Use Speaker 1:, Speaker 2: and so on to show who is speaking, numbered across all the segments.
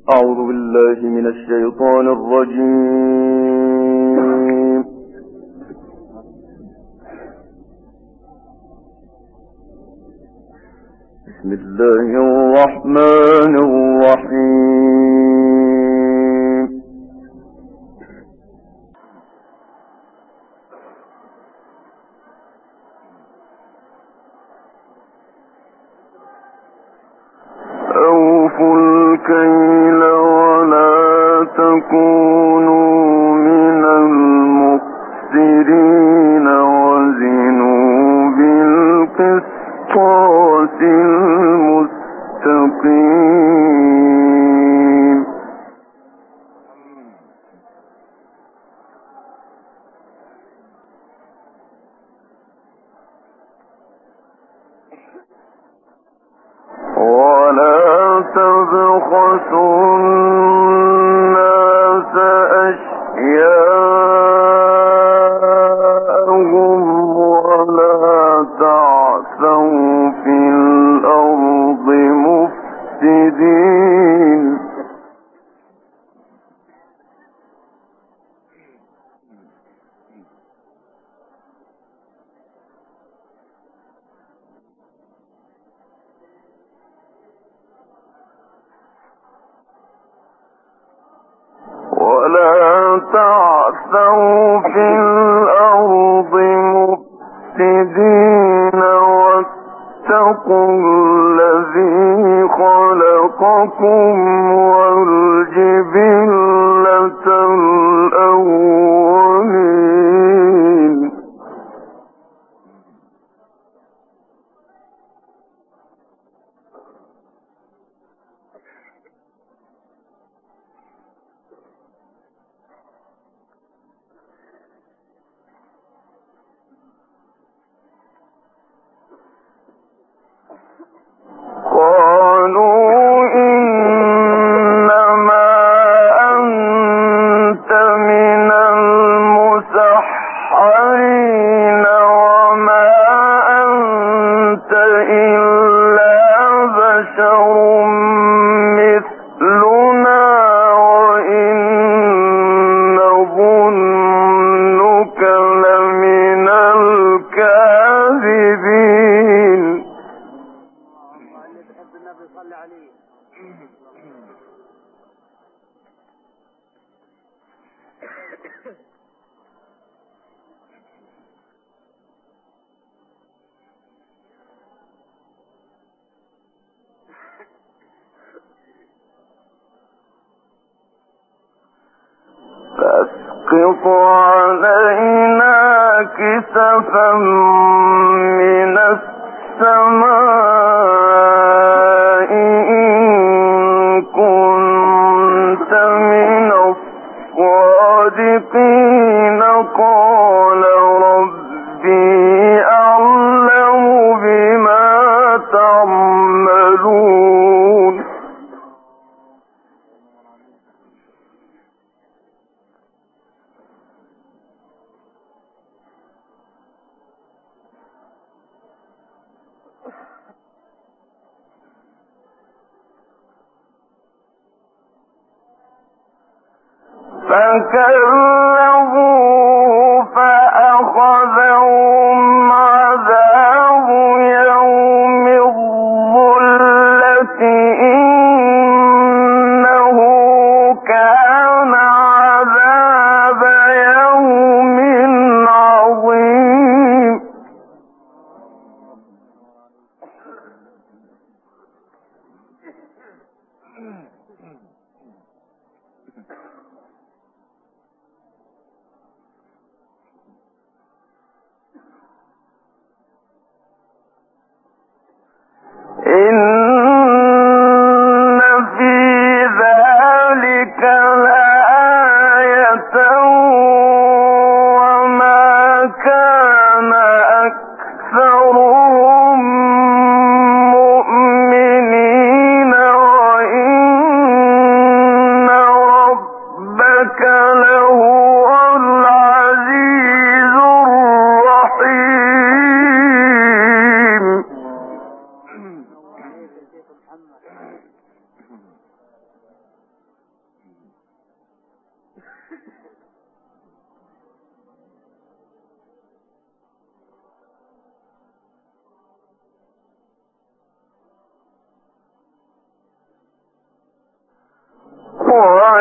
Speaker 1: أعوذ بالله من الشيطان الرجيم. بسم الله الرحمن الرحيم. أوفوا الكيل ولا تكونوا من المخسرين وزنوا بالقسطاس المستقيم. ولا تبخسوا الناس أشياءهم ولا تعثوا في الأرض مفسدين. ولا تعثوا في الأرض مفسدين واتقوا الذي خلقكم والجبلة الأولين. قالوا إنما أنت من المسحرين وما أنت إلا بشر مثلنا وإن نظنك لمن الكاذبين. فاسقط علينا كسفا من السماء إن كنت من الصادقين. قال ربي أعلم بما تعملون. فكذبوه فأخذهم عذاب يوم الظلة إنه كان عذاب يوم عظيم. إن في ذلك لآية وما كان أكثرهم مؤمنين وإن ربك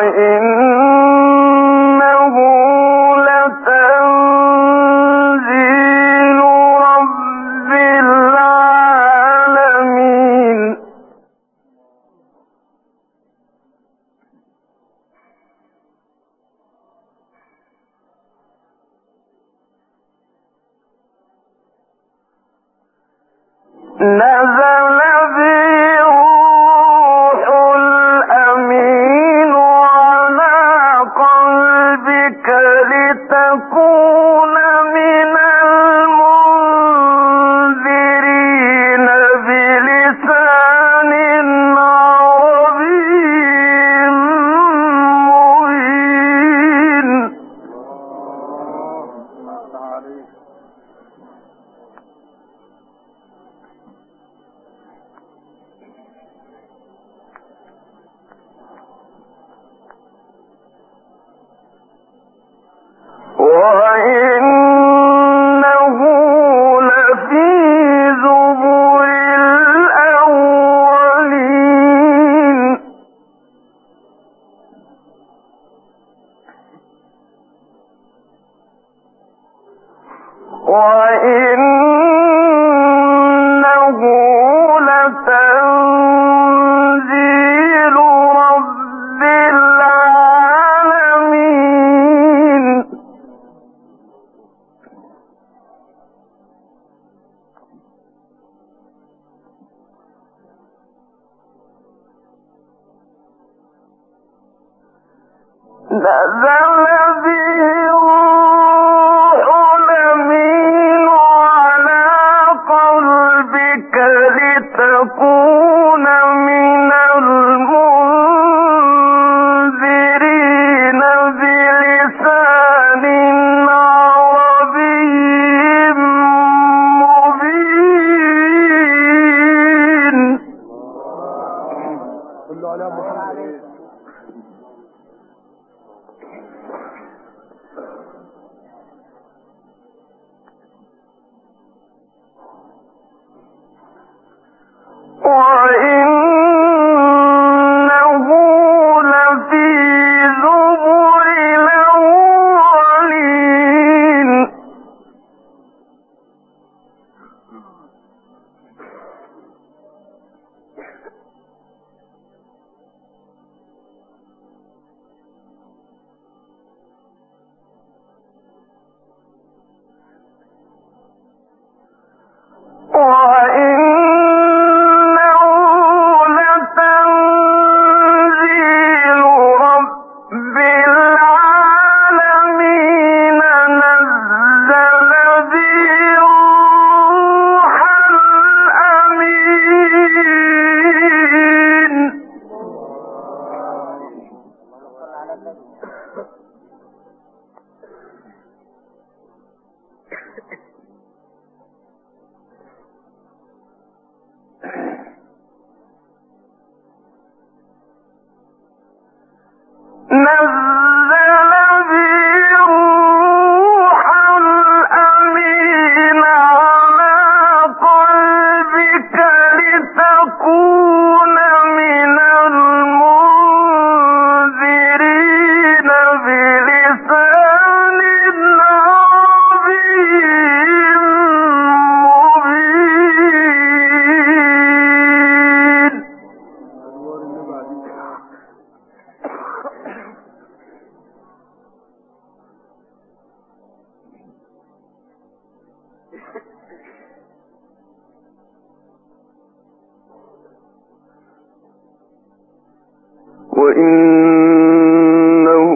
Speaker 1: وإنه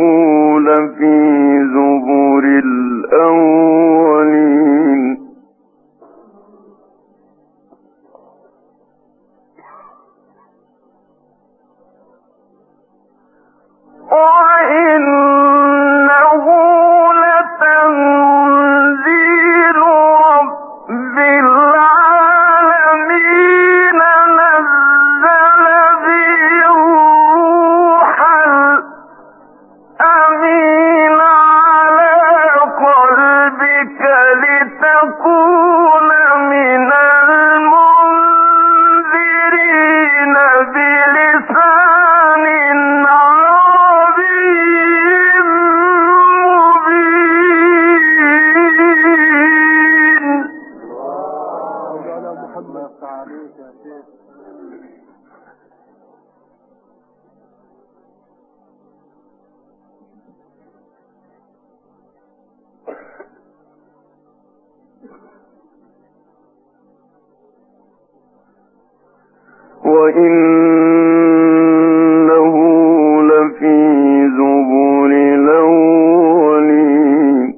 Speaker 1: لفي زبر الأولين وإنه لتنزيل رب العالمين نزل به الروح وإنه لفي زبر الأولين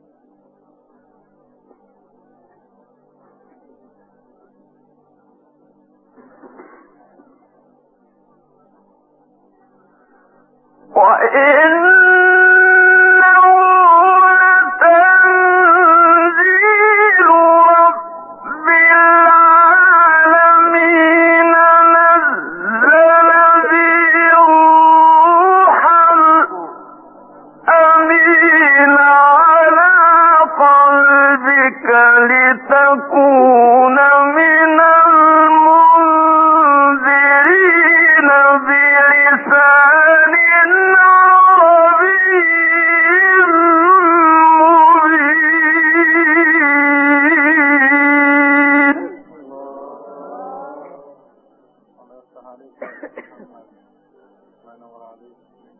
Speaker 1: لتكون من المنذرين بلسان عربي مبين.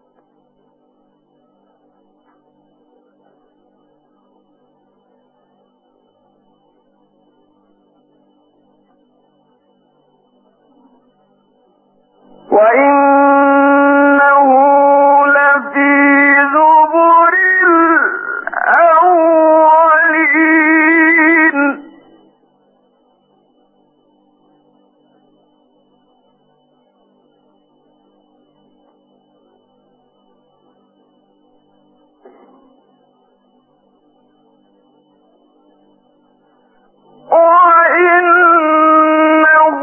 Speaker 1: وإنه لفي زبر الأولين وإنه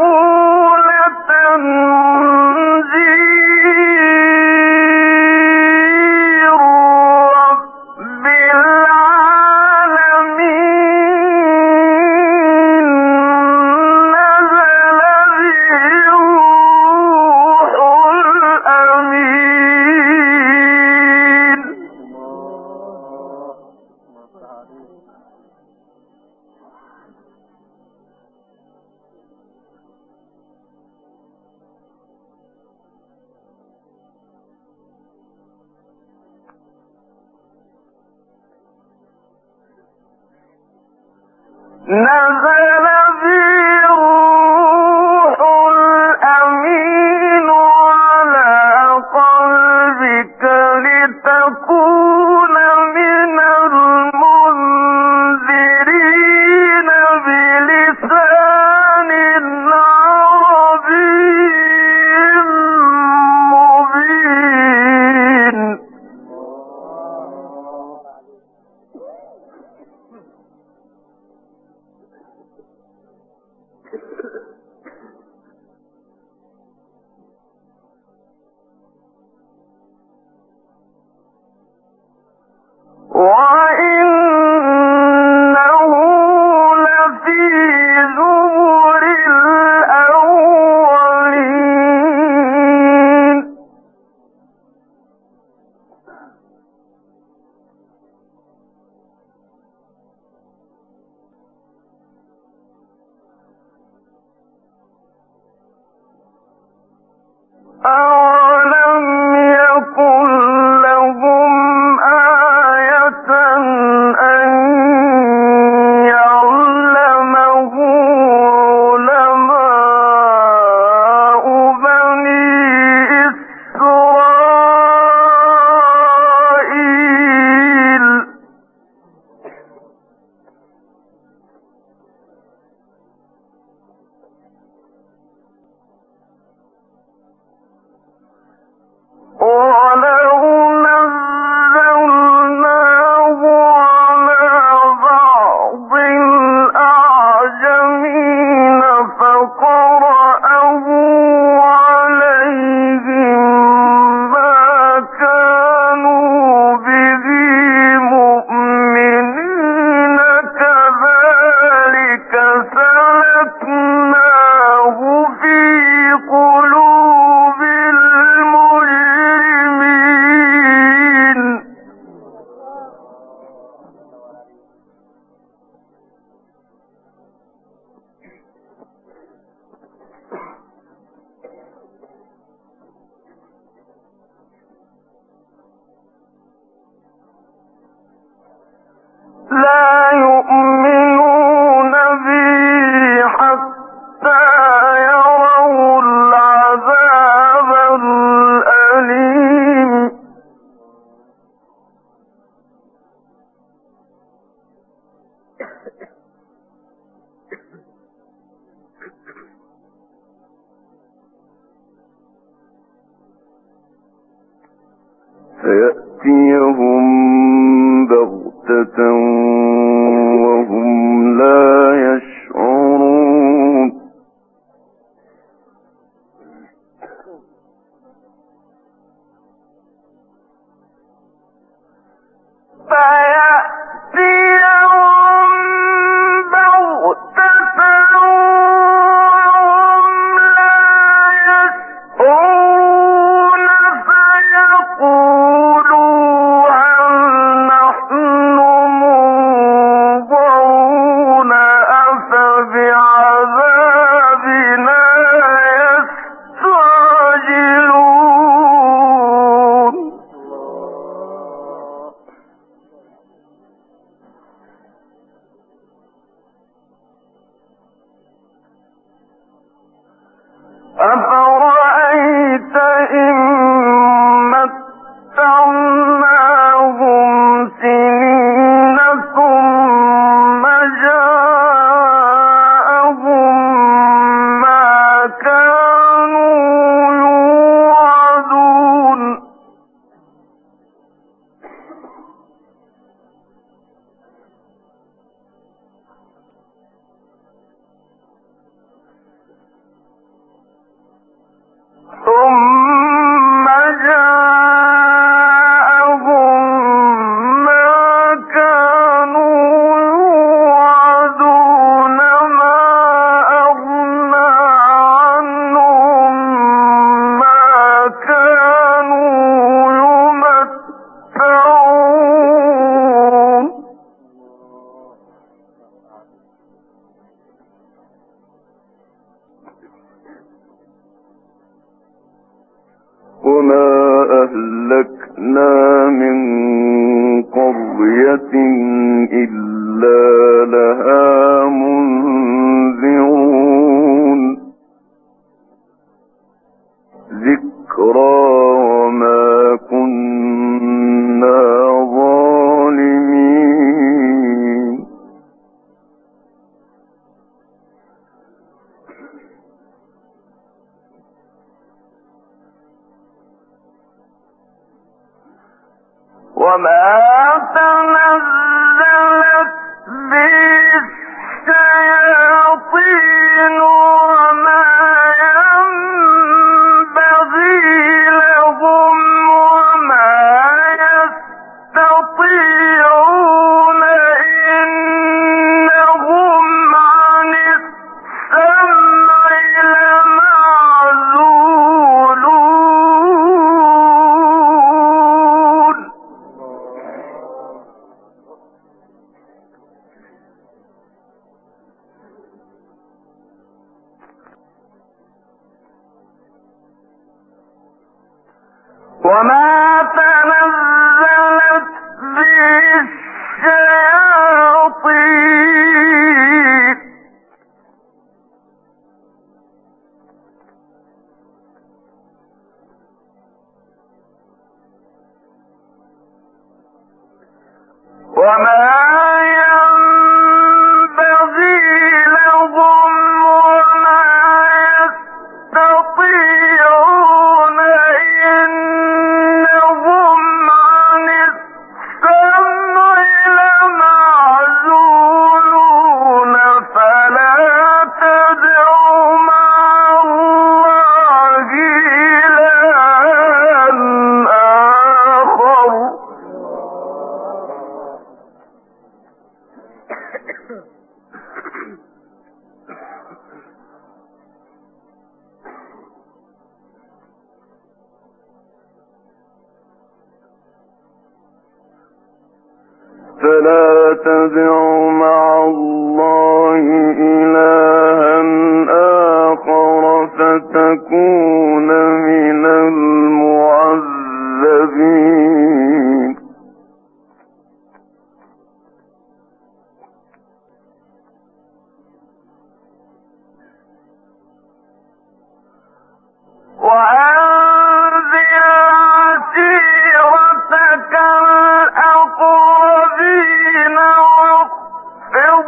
Speaker 1: لتنزيل رب العالمين نزل به الروح الأمين. نزل به الروح الأمين على قلبك لتكون من المنذرين بلسان عربي مبين. وإنه لفي زبر الأولين أولم يكن لهم آية فيأتيهم بغتة وهم لا يشعرون أفرأيت إن متعناهم سنين ثم جاءهم ما كانوا يوعدون ثم جاءهم ما كانوا يوعدون ما أغنى عنهم ما كانوا يمتعون وما أهلكنا من قرية إلا لها منذرون ذكرى وما كنا ظالمين وما تنزلت به الشياطين وما ينبغي لهم وما يستطيعون إنهم عن السمع لمعزولون وما تنزلت به الشياطين وما ينبغي لهم وما يستطيعون إنهم عن السمع لمعزولون فلا تدع مع الله إلها آخر فلا تدع مع الله إلها آخر فتكون من المعذبين وأنذر عشيرتك الأقربين واخفض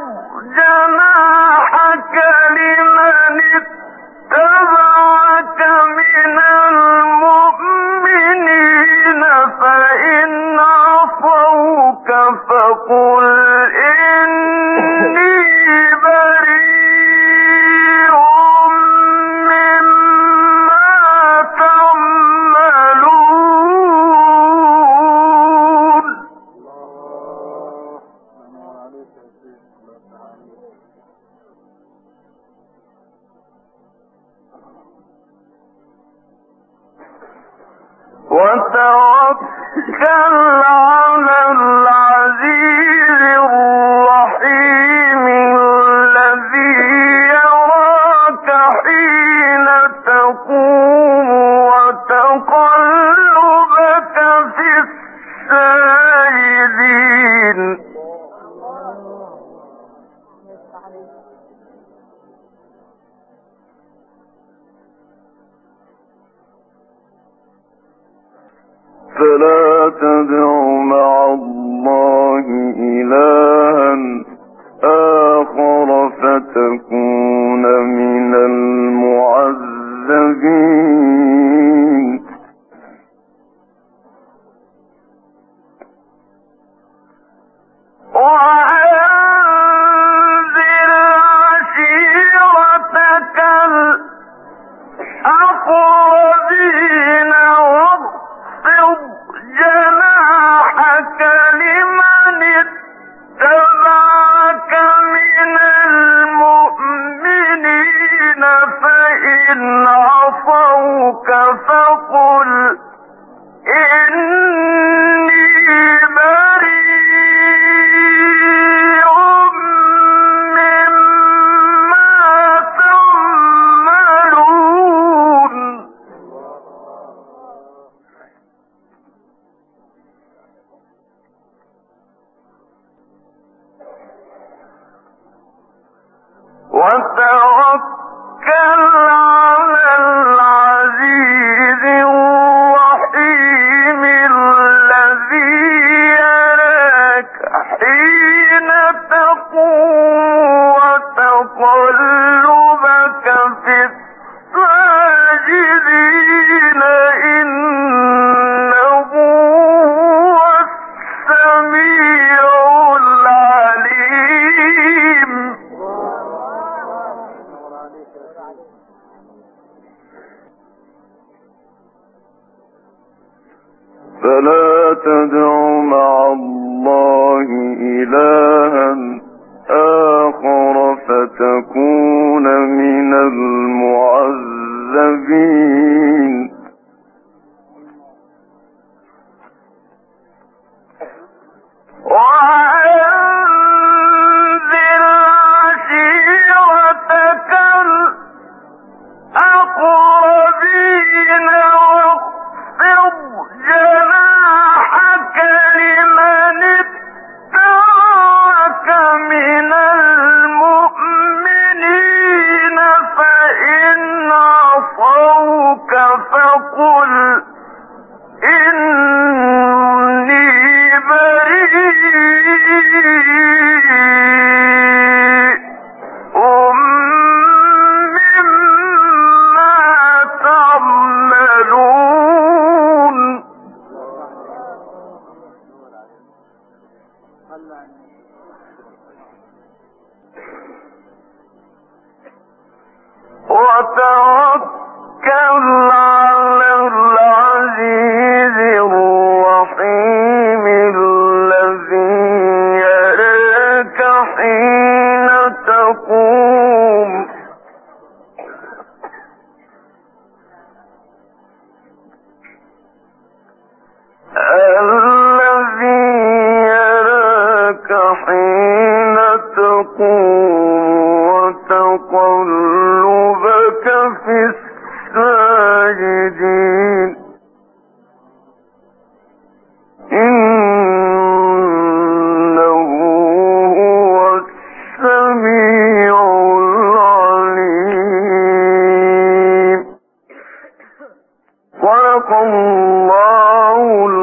Speaker 1: جناحك لمن اتبعك من فقل إني بريء مما تعملون. وتوكل على العزيز الرحيم الذي يراك حين تقوم وتقلبك في الساجدين. فلا تدع مع الله إلها آخر فتكون من المعذبين. وأنذر عشيرتك الأقربين واخفض جناحك لمن اتبعك من المؤمنين فإن عصوك فقل إني بريء مما تعملون. وتوكل على العزيز الرحيم الذي يراك حين تقوم وتقلبك في الساجدين إنه هو السميع العليم. فلا تدع مع الله إلها آخر فتكون من المعذبين. وأنذر عشيرتك الأقربين واخفض جناحك لمن اتبعك من المؤمنين فإن عصوك فقل إني بريء مما تعملون. وتوكل على العزيز الرحيم الذي يراك حين تقوم وتقلبك في الساجدين إنه هو السميع العليم. صدق الله